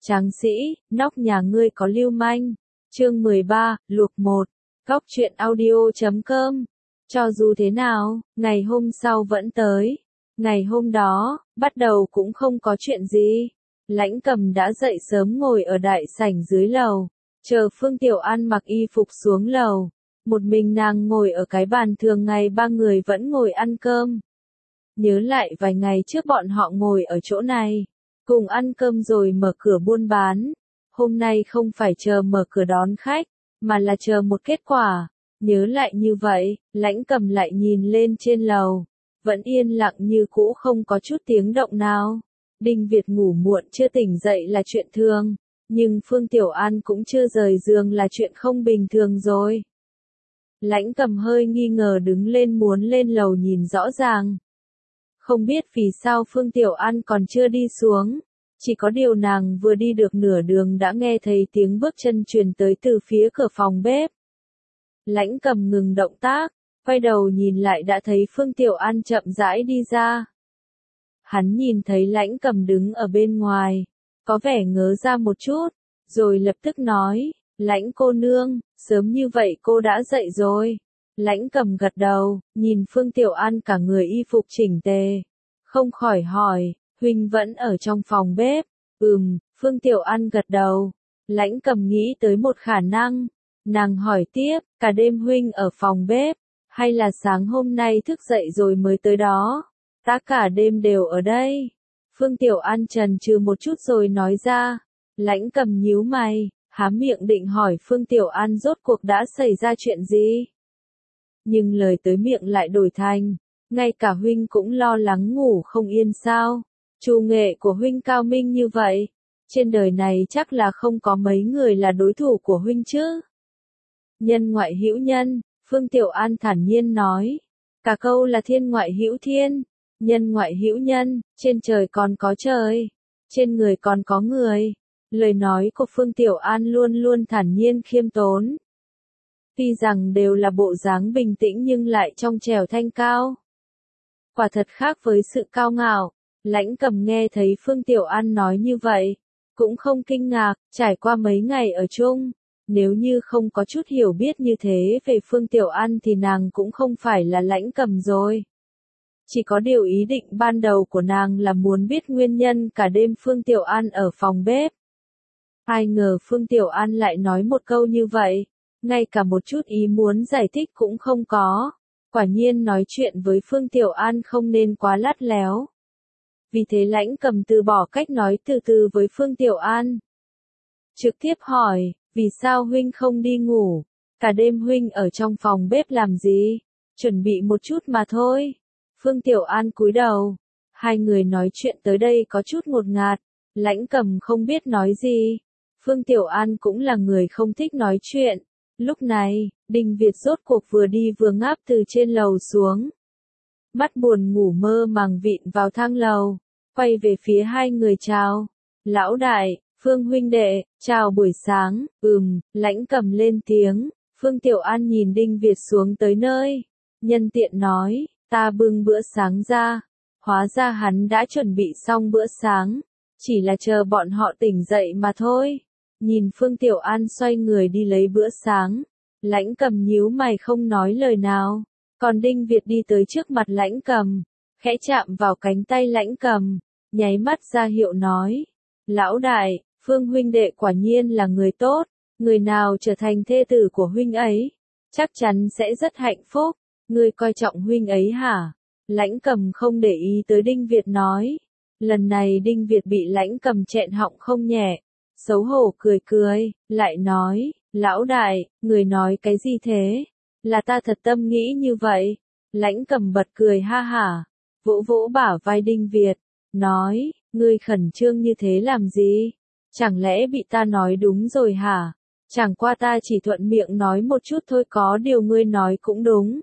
Tráng sĩ, nóc nhà ngươi có lưu manh. Chương 13, Luộc 1. Góc truyện audio.com. Cho dù thế nào, ngày hôm sau vẫn tới. Ngày hôm đó, bắt đầu cũng không có chuyện gì. Lãnh Cầm đã dậy sớm ngồi ở đại sảnh dưới lầu, chờ Phương Tiểu An mặc y phục xuống lầu. Một mình nàng ngồi ở cái bàn thường ngày ba người vẫn ngồi ăn cơm. Nhớ lại vài ngày trước bọn họ ngồi ở chỗ này, cùng ăn cơm rồi mở cửa buôn bán. Hôm nay không phải chờ mở cửa đón khách, mà là chờ một kết quả. Nhớ lại như vậy, Lãnh Cầm lại nhìn lên trên lầu. Vẫn yên lặng như cũ, không có chút tiếng động nào. Đinh Việt ngủ muộn chưa tỉnh dậy là chuyện thường, nhưng Phương Tiểu An cũng chưa rời giường là chuyện không bình thường rồi. Lãnh Cầm hơi nghi ngờ đứng lên muốn lên lầu nhìn rõ ràng. Không biết vì sao Phương Tiểu An còn chưa đi xuống, chỉ có điều nàng vừa đi được nửa đường đã nghe thấy tiếng bước chân truyền tới từ phía cửa phòng bếp. Lãnh Cầm ngừng động tác, quay đầu nhìn lại đã thấy Phương Tiểu An chậm rãi đi ra. Hắn nhìn thấy Lãnh Cầm đứng ở bên ngoài, có vẻ ngớ ra một chút, rồi lập tức nói, Lãnh cô nương, sớm như vậy cô đã dậy rồi. Lãnh Cầm gật đầu, nhìn Phương Tiểu An cả người y phục chỉnh tề, không khỏi hỏi, huynh vẫn ở trong phòng bếp? Phương Tiểu An gật đầu. Lãnh Cầm nghĩ tới một khả năng, nàng hỏi tiếp, cả đêm huynh ở phòng bếp, hay là sáng hôm nay thức dậy rồi mới tới đó? Ta cả đêm đều ở đây. Phương Tiểu An chần chừ một chút rồi nói ra. Lãnh Cầm nhíu mày, há miệng định hỏi Phương Tiểu An rốt cuộc đã xảy ra chuyện gì. Nhưng lời tới miệng lại đổi thành, ngay cả huynh cũng lo lắng ngủ không yên sao? Trù nghệ của huynh cao minh như vậy, trên đời này chắc là không có mấy người là đối thủ của huynh chứ. Nhân ngoại hữu nhân, Phương Tiểu An thản nhiên nói. Cả câu là thiên ngoại hữu thiên, nhân ngoại hữu nhân, trên trời còn có trời, trên người còn có người. Lời nói của Phương Tiểu An luôn luôn thản nhiên khiêm tốn. Tuy rằng đều là bộ dáng bình tĩnh nhưng lại trong trẻo thanh cao. Quả thật khác với sự cao ngạo. Lãnh Cầm nghe thấy Phương Tiểu An nói như vậy, cũng không kinh ngạc, trải qua mấy ngày ở chung. Nếu như không có chút hiểu biết như thế về Phương Tiểu An thì nàng cũng không phải là Lãnh Cầm rồi. Chỉ có điều ý định ban đầu của nàng là muốn biết nguyên nhân cả đêm Phương Tiểu An ở phòng bếp. Ai ngờ Phương Tiểu An lại nói một câu như vậy, ngay cả một chút ý muốn giải thích cũng không có. Quả nhiên nói chuyện với Phương Tiểu An không nên quá lắt léo. Vì thế Lãnh Cầm từ bỏ cách nói từ từ với Phương Tiểu An. Trực tiếp hỏi, vì sao huynh không đi ngủ? Cả đêm huynh ở trong phòng bếp làm gì? Chuẩn bị một chút mà thôi. Phương Tiểu An cúi đầu. Hai người nói chuyện tới đây có chút ngột ngạt. Lãnh Cầm không biết nói gì. Phương Tiểu An cũng là người không thích nói chuyện. Lúc này, Đinh Việt rốt cuộc vừa đi vừa ngáp từ trên lầu xuống. Mắt buồn ngủ mơ màng vịn vào thang lầu, quay về phía hai người chào. Lão đại, Phương huynh đệ, chào buổi sáng. Lãnh Cầm lên tiếng. Phương Tiểu An nhìn Đinh Việt xuống tới nơi, nhân tiện nói, ta bưng bữa sáng ra. Hóa ra hắn đã chuẩn bị xong bữa sáng, chỉ là chờ bọn họ tỉnh dậy mà thôi. Nhìn Phương Tiểu An xoay người đi lấy bữa sáng, Lãnh Cầm nhíu mày không nói lời nào. Còn Đinh Việt đi tới trước mặt Lãnh Cầm, khẽ chạm vào cánh tay Lãnh Cầm, nháy mắt ra hiệu nói, lão đại, Phương huynh đệ quả nhiên là người tốt, người nào trở thành thê tử của huynh ấy, chắc chắn sẽ rất hạnh phúc, ngươi coi trọng huynh ấy hả? Lãnh Cầm không để ý tới Đinh Việt nói. Lần này Đinh Việt bị Lãnh Cầm chẹn họng không nhẹ, xấu hổ cười cười, lại nói, lão đại, người nói cái gì thế? Là ta thật tâm nghĩ như vậy. Lãnh Cầm bật cười ha hả, vỗ vỗ bả vai Đinh Việt, nói, ngươi khẩn trương như thế làm gì? Chẳng lẽ bị ta nói đúng rồi hả? Chẳng qua ta chỉ thuận miệng nói một chút thôi, có điều ngươi nói cũng đúng.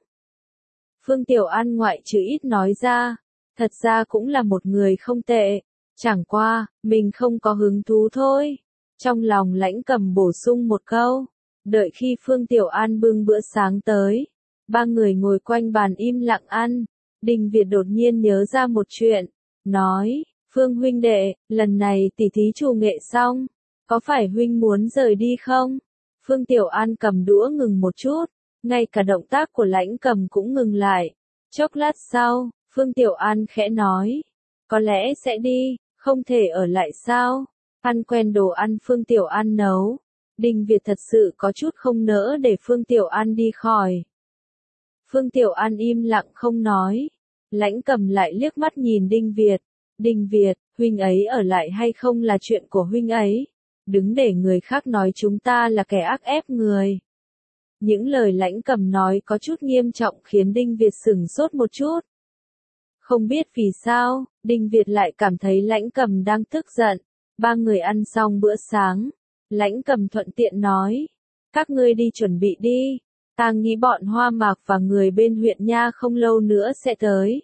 Phương Tiểu An ngoại trừ ít nói ra, thật ra cũng là một người không tệ, chẳng qua, mình không có hứng thú thôi. Trong lòng Lãnh Cầm bổ sung một câu. Đợi khi Phương Tiểu An bưng bữa sáng tới, ba người ngồi quanh bàn im lặng ăn. Đinh Việt đột nhiên nhớ ra một chuyện, nói, Phương huynh đệ, lần này tỉ thí chủ nghệ xong, có phải huynh muốn rời đi không? Phương Tiểu An cầm đũa ngừng một chút, ngay cả động tác của Lãnh Cầm cũng ngừng lại. Chốc lát sau, Phương Tiểu An khẽ nói, có lẽ sẽ đi, không thể ở lại sao? Ăn quen đồ ăn Phương Tiểu An nấu, Đinh Việt thật sự có chút không nỡ để Phương Tiểu An đi khỏi. Phương Tiểu An im lặng không nói. Lãnh Cầm lại liếc mắt nhìn Đinh Việt. Đinh Việt, huynh ấy ở lại hay không là chuyện của huynh ấy. Đừng để người khác nói chúng ta là kẻ ác ép người. Những lời Lãnh Cầm nói có chút nghiêm trọng khiến Đinh Việt sửng sốt một chút. Không biết vì sao, Đinh Việt lại cảm thấy Lãnh Cầm đang tức giận. Ba người ăn xong bữa sáng, Lãnh Cầm thuận tiện nói, các ngươi đi chuẩn bị đi, ta nghĩ bọn Hoa Mạc và người bên huyện Nha không lâu nữa sẽ tới.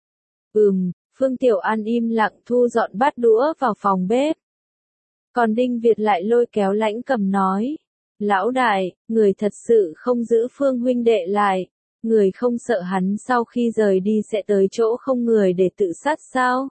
Phương Tiểu An im lặng thu dọn bát đũa vào phòng bếp. Còn Đinh Việt lại lôi kéo Lãnh Cầm nói, lão đại, người thật sự không giữ Phương huynh đệ lại, người không sợ hắn sau khi rời đi sẽ tới chỗ không người để tự sát sao?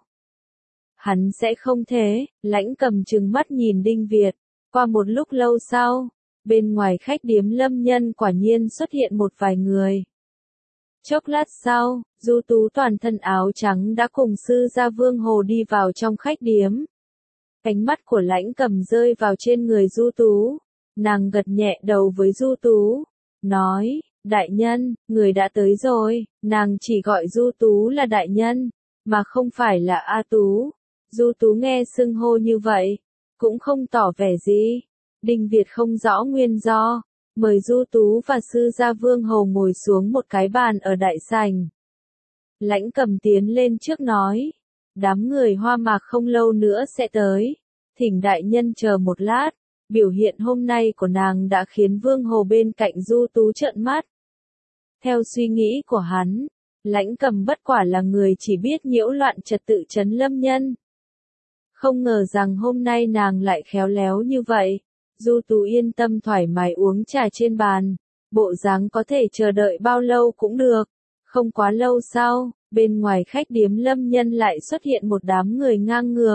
Hắn sẽ không thế, Lãnh Cầm trừng mắt nhìn Đinh Việt. Qua một lúc lâu sau, bên ngoài khách điếm Lâm Nhân quả nhiên xuất hiện một vài người. Chốc lát sau, Du Tú toàn thân áo trắng đã cùng sư gia Vương Hồ đi vào trong khách điếm. Cánh mắt của Lãnh Cầm rơi vào trên người Du Tú. Nàng gật nhẹ đầu với Du Tú, nói, đại nhân, người đã tới rồi. Nàng chỉ gọi Du Tú là đại nhân, mà không phải là A Tú. Du Tú nghe xưng hô như vậy, cũng không tỏ vẻ gì. Đinh Việt không rõ nguyên do, mời Du Tú và sư gia Vương Hồ ngồi xuống một cái bàn ở đại sảnh. Lãnh Cầm tiến lên trước nói, đám người Hoa Mạc không lâu nữa sẽ tới, thỉnh đại nhân chờ một lát. Biểu hiện hôm nay của nàng đã khiến Vương Hồ bên cạnh Du Tú trợn mắt. Theo suy nghĩ của hắn, Lãnh Cầm bất quả là người chỉ biết nhiễu loạn trật tự trấn Lâm Nhân. Không ngờ rằng hôm nay nàng lại khéo léo như vậy. Du Tú yên tâm thoải mái uống trà trên bàn, bộ dáng có thể chờ đợi bao lâu cũng được. Không quá lâu sau, bên ngoài khách điếm Lâm Nhân lại xuất hiện một đám người ngang ngược.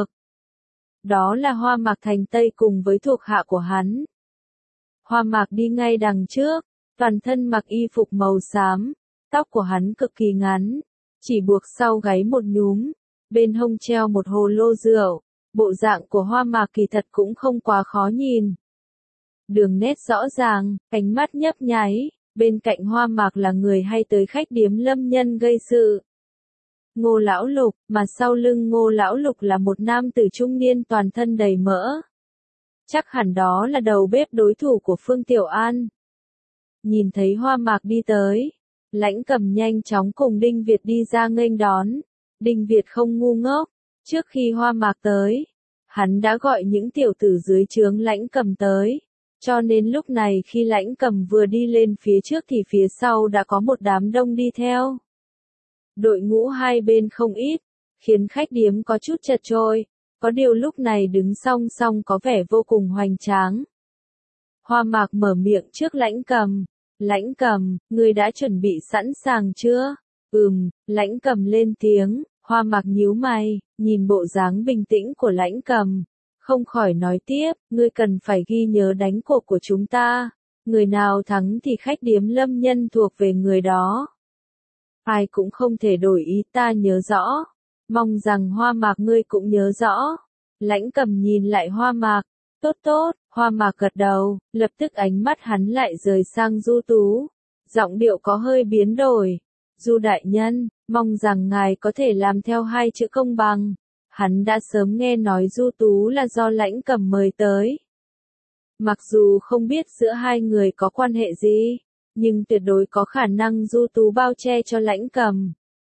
Đó là Hoa Mạc Thành Tây cùng với thuộc hạ của hắn. Hoa Mạc đi ngay đằng trước, toàn thân mặc y phục màu xám, tóc của hắn cực kỳ ngắn, chỉ buộc sau gáy một nhúm, bên hông treo một hồ lô rượu. Bộ dạng của Hoa Mạc kỳ thật cũng không quá khó nhìn. Đường nét rõ ràng, cánh mắt nhấp nháy, bên cạnh Hoa Mạc là người hay tới khách điếm Lâm Nhân gây sự. Ngô Lão Lục, mà sau lưng Ngô Lão Lục là một nam tử trung niên toàn thân đầy mỡ. Chắc hẳn đó là đầu bếp đối thủ của Phương Tiểu An. Nhìn thấy Hoa Mạc đi tới, Lãnh Cầm nhanh chóng cùng Đinh Việt đi ra nghênh đón. Đinh Việt không ngu ngốc, trước khi Hoa Mạc tới, hắn đã gọi những tiểu tử dưới trướng Lãnh Cầm tới. Cho nên lúc này khi Lãnh Cầm vừa đi lên phía trước thì phía sau đã có một đám đông đi theo. Đội ngũ hai bên không ít, khiến khách điếm có chút chật chội, có điều lúc này đứng song song có vẻ vô cùng hoành tráng. Hoa Mạc mở miệng trước Lãnh Cầm. Lãnh Cầm, ngươi đã chuẩn bị sẵn sàng chưa? Lãnh Cầm lên tiếng. Hoa Mạc nhíu mày, nhìn bộ dáng bình tĩnh của Lãnh Cầm, không khỏi nói tiếp, ngươi cần phải ghi nhớ đánh cuộc của chúng ta. Người nào thắng thì khách điếm Lâm Nhân thuộc về người đó. Ai cũng không thể đổi ý, ta nhớ rõ. Mong rằng Hoa Mạc ngươi cũng nhớ rõ. Lãnh Cầm nhìn lại Hoa Mạc. Tốt tốt, Hoa Mạc gật đầu, lập tức ánh mắt hắn lại rời sang Du Tú. Giọng điệu có hơi biến đổi. Du đại nhân, mong rằng ngài có thể làm theo hai chữ công bằng. Hắn đã sớm nghe nói Du Tú là do Lãnh Cầm mời tới. Mặc dù không biết giữa hai người có quan hệ gì, nhưng tuyệt đối có khả năng Du Tú bao che cho Lãnh Cầm.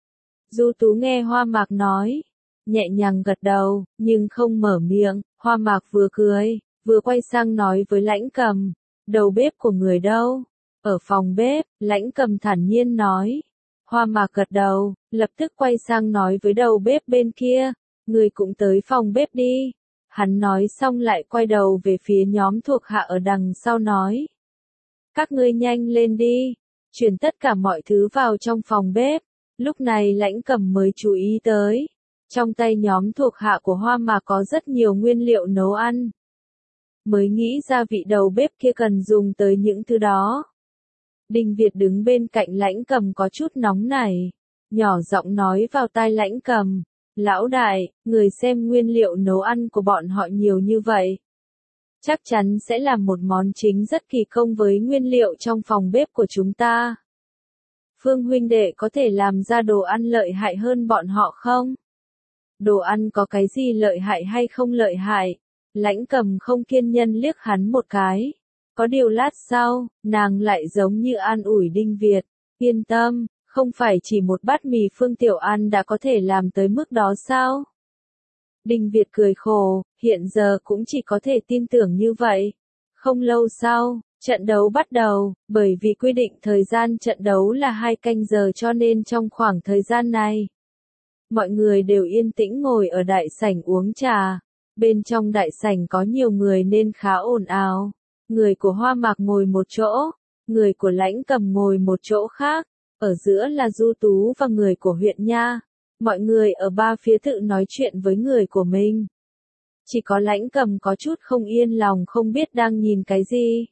Du Tú nghe Hoa Mạc nói, nhẹ nhàng gật đầu, nhưng không mở miệng. Hoa Mạc vừa cười, vừa quay sang nói với Lãnh Cầm, đầu bếp của người đâu? Ở phòng bếp, Lãnh Cầm thản nhiên nói. Hoa Mạc gật đầu, lập tức quay sang nói với đầu bếp bên kia, người cũng tới phòng bếp đi. Hắn nói xong lại quay đầu về phía nhóm thuộc hạ ở đằng sau nói. Các ngươi nhanh lên đi, chuyển tất cả mọi thứ vào trong phòng bếp. Lúc này Lãnh Cầm mới chú ý tới. Trong tay nhóm thuộc hạ của Hoa Mạc có rất nhiều nguyên liệu nấu ăn. Mới nghĩ ra vị đầu bếp kia cần dùng tới những thứ đó. Đinh Việt đứng bên cạnh Lãnh Cầm có chút nóng nảy, nhỏ giọng nói vào tai Lãnh Cầm, lão đại, người xem nguyên liệu nấu ăn của bọn họ nhiều như vậy. Chắc chắn sẽ là một món chính rất kỳ công với nguyên liệu trong phòng bếp của chúng ta. Phương huynh đệ có thể làm ra đồ ăn lợi hại hơn bọn họ không? Đồ ăn có cái gì lợi hại hay không lợi hại? Lãnh Cầm không kiên nhẫn liếc hắn một cái. Có điều lát sau, nàng lại giống như an ủi Đinh Việt. Yên tâm, không phải chỉ một bát mì Phương Tiểu An đã có thể làm tới mức đó sao? Đinh Việt cười khổ, hiện giờ cũng chỉ có thể tin tưởng như vậy. Không lâu sau, trận đấu bắt đầu, bởi vì quy định thời gian trận đấu là 2 canh giờ cho nên trong khoảng thời gian này, mọi người đều yên tĩnh ngồi ở đại sảnh uống trà. Bên trong đại sảnh có nhiều người nên khá ồn ào. Người của Hoa Mạc ngồi một chỗ, người của Lãnh Cầm ngồi một chỗ khác, ở giữa là Du Tú và người của huyện Nha. Mọi người ở ba phía tự nói chuyện với người của mình. Chỉ có Lãnh Cầm có chút không yên lòng không biết đang nhìn cái gì.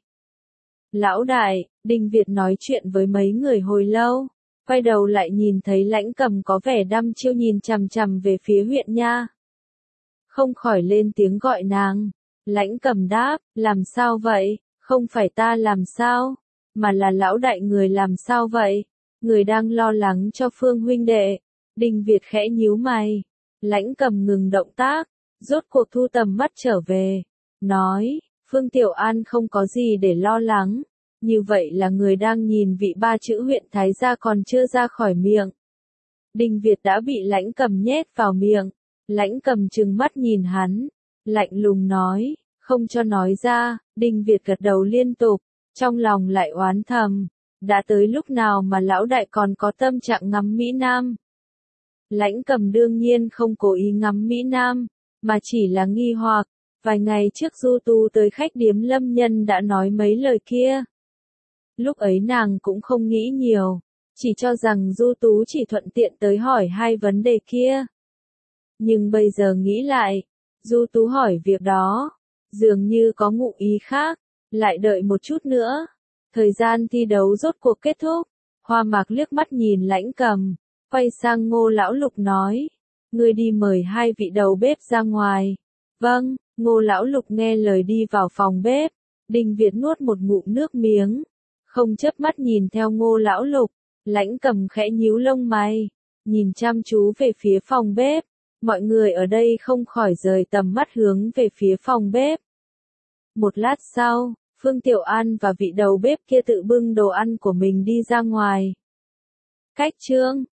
Lão đại, Đinh Việt nói chuyện với mấy người hồi lâu, quay đầu lại nhìn thấy Lãnh Cầm có vẻ đăm chiêu nhìn chằm chằm về phía huyện Nha. Không khỏi lên tiếng gọi nàng. Lãnh Cầm đáp, làm sao vậy, không phải ta làm sao, mà là lão đại người làm sao vậy, người đang lo lắng cho Phương huynh đệ. Đinh Việt khẽ nhíu mày, Lãnh Cầm ngừng động tác, rốt cuộc thu tầm mắt trở về, nói, Phương Tiểu An không có gì để lo lắng, như vậy là người đang nhìn vị 3 chữ huyện Thái gia còn chưa ra khỏi miệng. Đinh Việt đã bị Lãnh Cầm nhét vào miệng, Lãnh Cầm trừng mắt nhìn hắn, lạnh lùng nói, không cho nói ra. Đinh Việt gật đầu liên tục, trong lòng lại oán thầm, đã tới lúc nào mà lão đại còn có tâm trạng ngắm Mỹ Nam. Lãnh Cầm đương nhiên không cố ý ngắm Mỹ Nam, mà chỉ là nghi hoặc, vài ngày trước Du Tú tới khách điếm Lâm Nhân đã nói mấy lời kia. Lúc ấy nàng cũng không nghĩ nhiều, chỉ cho rằng Du Tú chỉ thuận tiện tới hỏi 2 vấn đề kia. Nhưng bây giờ nghĩ lại, Du Tú hỏi việc đó, dường như có ngụ ý khác, lại đợi một chút nữa. Thời gian thi đấu rốt cuộc kết thúc, Hoa Mạc liếc mắt nhìn Lãnh Cầm, quay sang Ngô Lão Lục nói, ngươi đi mời 2 vị đầu bếp ra ngoài. Vâng, Ngô Lão Lục nghe lời đi vào phòng bếp, Đinh Việt nuốt một ngụm nước miếng, không chớp mắt nhìn theo Ngô Lão Lục, Lãnh Cầm khẽ nhíu lông mày, nhìn chăm chú về phía phòng bếp. Mọi người ở đây không khỏi rời tầm mắt hướng về phía phòng bếp. Một lát sau, Phương Tiểu An và vị đầu bếp kia tự bưng đồ ăn của mình đi ra ngoài. Cách chương